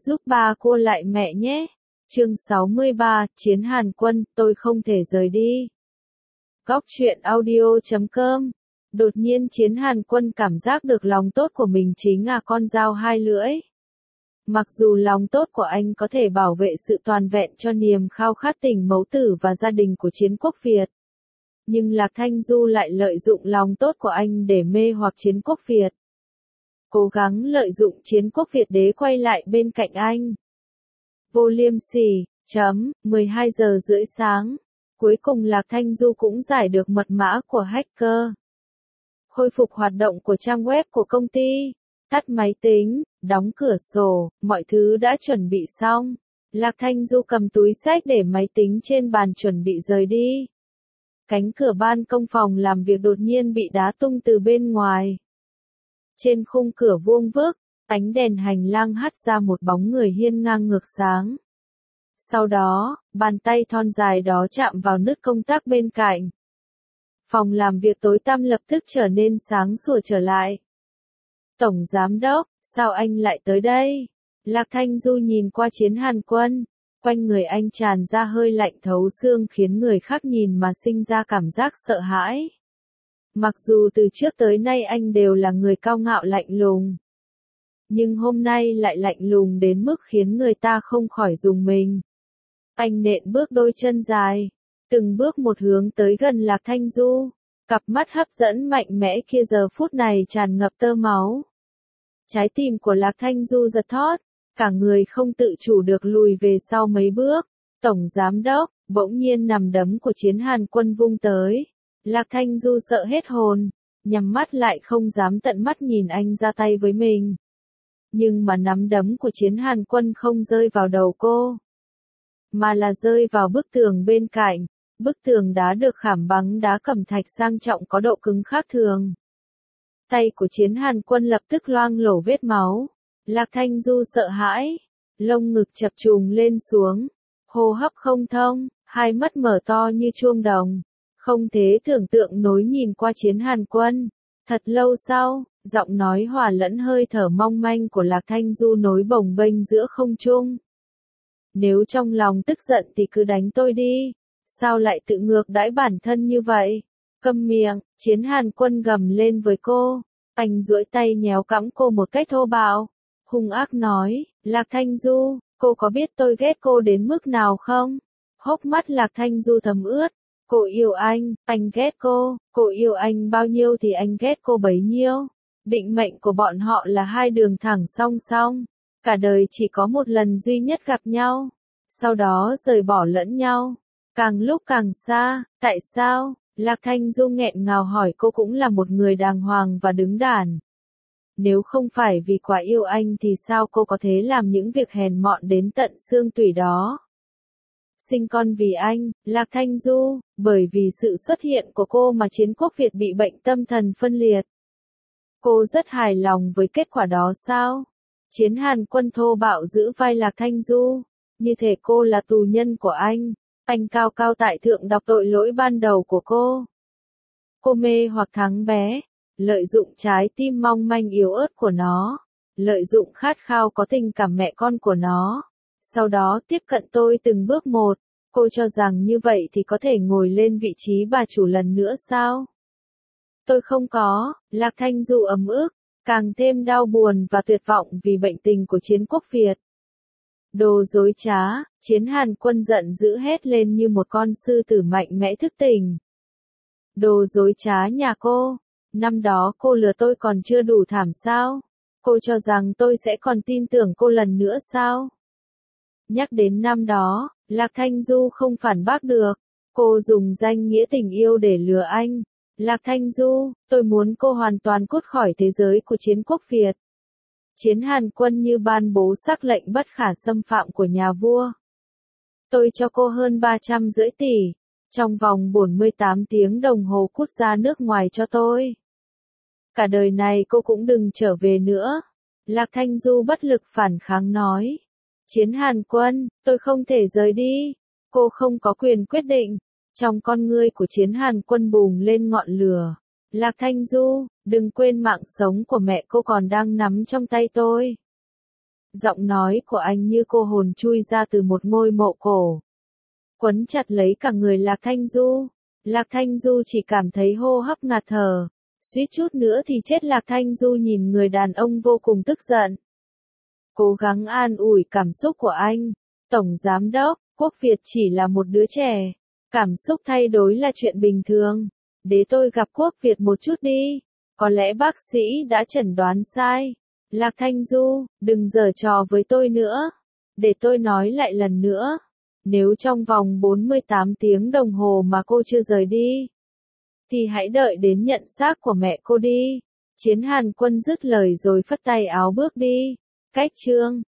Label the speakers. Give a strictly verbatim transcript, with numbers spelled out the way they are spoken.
Speaker 1: giúp ba cô lại mẹ nhé. Chương sáu mươi ba, Chiến Hàn Quân, tôi không thể rời đi. Góc truyện audio chấm com. Đột nhiên Chiến Hàn Quân cảm giác được lòng tốt của mình chính là con dao hai lưỡi. Mặc dù lòng tốt của anh có thể bảo vệ sự toàn vẹn cho niềm khao khát tình mẫu tử và gia đình của Chiến Quốc Việt, nhưng Lạc Thanh Du lại lợi dụng lòng tốt của anh để mê hoặc Chiến Quốc Việt. Cố gắng lợi dụng Chiến Quốc Việt đế quay lại bên cạnh anh. Vô liêm sỉ, chấm, mười hai giờ rưỡi sáng. Cuối cùng Lạc Thanh Du cũng giải được mật mã của hacker. Khôi phục hoạt động của trang web của công ty. Tắt máy tính, đóng cửa sổ, mọi thứ đã chuẩn bị xong. Lạc Thanh Du cầm túi xách để máy tính trên bàn chuẩn bị rời đi. Cánh cửa ban công phòng làm việc đột nhiên bị đá tung từ bên ngoài. Trên khung cửa vuông vức, ánh đèn hành lang hắt ra một bóng người hiên ngang ngược sáng. Sau đó, bàn tay thon dài đó chạm vào nút công tắc bên cạnh. Phòng làm việc tối tăm lập tức trở nên sáng sủa trở lại. Tổng Giám Đốc, sao anh lại tới đây? Lạc Thanh Du nhìn qua Chiến Hàn Quân. Quanh người anh tràn ra hơi lạnh thấu xương khiến người khác nhìn mà sinh ra cảm giác sợ hãi. Mặc dù từ trước tới nay anh đều là người cao ngạo lạnh lùng, nhưng hôm nay lại lạnh lùng đến mức khiến người ta không khỏi rùng mình. Anh nện bước đôi chân dài, từng bước một hướng tới gần Lạc Thanh Du. Cặp mắt hấp dẫn mạnh mẽ kia giờ phút này tràn ngập tơ máu. Trái tim của Lạc Thanh Du giật thót, cả người không tự chủ được lùi về sau mấy bước. Tổng Giám Đốc, bỗng nhiên nằm đấm của Chiến Hàn Quân vung tới. Lạc Thanh Du sợ hết hồn, nhắm mắt lại không dám tận mắt nhìn anh ra tay với mình. Nhưng mà nắm đấm của Chiến Hàn Quân không rơi vào đầu cô, mà là rơi vào bức tường bên cạnh. Bức tường đá được khảm bằng đá cẩm thạch sang trọng có độ cứng khác thường. Tay của Chiến Hàn Quân lập tức loang lổ vết máu. Lạc Thanh Du sợ hãi, lông ngực chập trùng lên xuống, hô hấp không thông, hai mắt mở to như chuông đồng, không thể tưởng tượng nối nhìn qua Chiến Hàn Quân. Thật lâu sau, giọng nói hòa lẫn hơi thở mong manh của Lạc Thanh Du nối bồng bênh giữa không trung. Nếu trong lòng tức giận thì cứ đánh tôi đi, sao lại tự ngược đãi bản thân như vậy? Câm miệng, Chiến Hàn Quân gầm lên với cô. Anh duỗi tay nhéo cõng cô một cách thô bạo, hung ác nói, Lạc Thanh Du, cô có biết tôi ghét cô đến mức nào không? Hốc mắt Lạc Thanh Du thấm ướt. Cô yêu anh, anh ghét cô, cô yêu anh bao nhiêu thì anh ghét cô bấy nhiêu. Định mệnh của bọn họ là hai đường thẳng song song, cả đời chỉ có một lần duy nhất gặp nhau, sau đó rời bỏ lẫn nhau, càng lúc càng xa. Tại sao? Lạc Thanh Du nghẹn ngào hỏi. Cô cũng là một người đàng hoàng và đứng đắn. Nếu không phải vì quá yêu anh thì sao cô có thể làm những việc hèn mọn đến tận xương tủy đó? Sinh con vì anh, Lạc Thanh Du, bởi vì sự xuất hiện của cô mà Chiến Quốc Việt bị bệnh tâm thần phân liệt. Cô rất hài lòng với kết quả đó sao? Chiến Hàn Quân thô bạo giữ vai Lạc Thanh Du, như thể cô là tù nhân của anh. Anh cao cao tại thượng đọc tội lỗi ban đầu của cô. Cô mê hoặc thắng bé, lợi dụng trái tim mong manh yếu ớt của nó, lợi dụng khát khao có tình cảm mẹ con của nó. Sau đó tiếp cận tôi từng bước một. Cô cho rằng như vậy thì có thể ngồi lên vị trí bà chủ lần nữa sao? Tôi không có. Lạc Thanh Du ấm ức, càng thêm đau buồn và tuyệt vọng vì bệnh tình của Chiến Quốc Việt. Đồ dối trá, Chiến Hàn Quân giận dữ hét lên như một con sư tử mạnh mẽ thức tỉnh. Đồ dối trá nhà cô, năm đó cô lừa tôi còn chưa đủ thảm sao? Cô cho rằng tôi sẽ còn tin tưởng cô lần nữa sao? Nhắc đến năm đó, Lạc Thanh Du không phản bác được. Cô dùng danh nghĩa tình yêu để lừa anh. Lạc Thanh Du, tôi muốn cô hoàn toàn cút khỏi thế giới của Chiến Quốc Việt. Chiến Hàn Quân như ban bố sắc lệnh bất khả xâm phạm của nhà vua. Tôi cho cô hơn ba trăm rưỡi tỷ, trong vòng bốn mươi tám tiếng đồng hồ cút ra nước ngoài cho tôi. Cả đời này cô cũng đừng trở về nữa. Lạc Thanh Du bất lực phản kháng nói. Chiến Hàn Quân, tôi không thể rời đi. Cô không có quyền quyết định. Trong con ngươi của Chiến Hàn Quân bùng lên ngọn lửa. Lạc Thanh Du, đừng quên mạng sống của mẹ cô còn đang nắm trong tay tôi. Giọng nói của anh như cô hồn chui ra từ một ngôi mộ cổ. Quấn chặt lấy cả người Lạc Thanh Du. Lạc Thanh Du chỉ cảm thấy hô hấp ngạt thở. Suýt chút nữa thì chết. Lạc Thanh Du nhìn người đàn ông vô cùng tức giận. Cố gắng an ủi cảm xúc của anh. Tổng Giám đốc, Quốc Việt chỉ là một đứa trẻ. Cảm xúc thay đổi là chuyện bình thường. Để tôi gặp Quốc Việt một chút đi. Có lẽ bác sĩ đã chẩn đoán sai. Lạc Thanh Du, đừng giở trò với tôi nữa. Để tôi nói lại lần nữa. Nếu trong vòng bốn mươi tám tiếng đồng hồ mà cô chưa rời đi, thì hãy đợi đến nhận xác của mẹ cô đi. Chiến Hàn Quân dứt lời rồi phất tay áo bước đi. Cách chương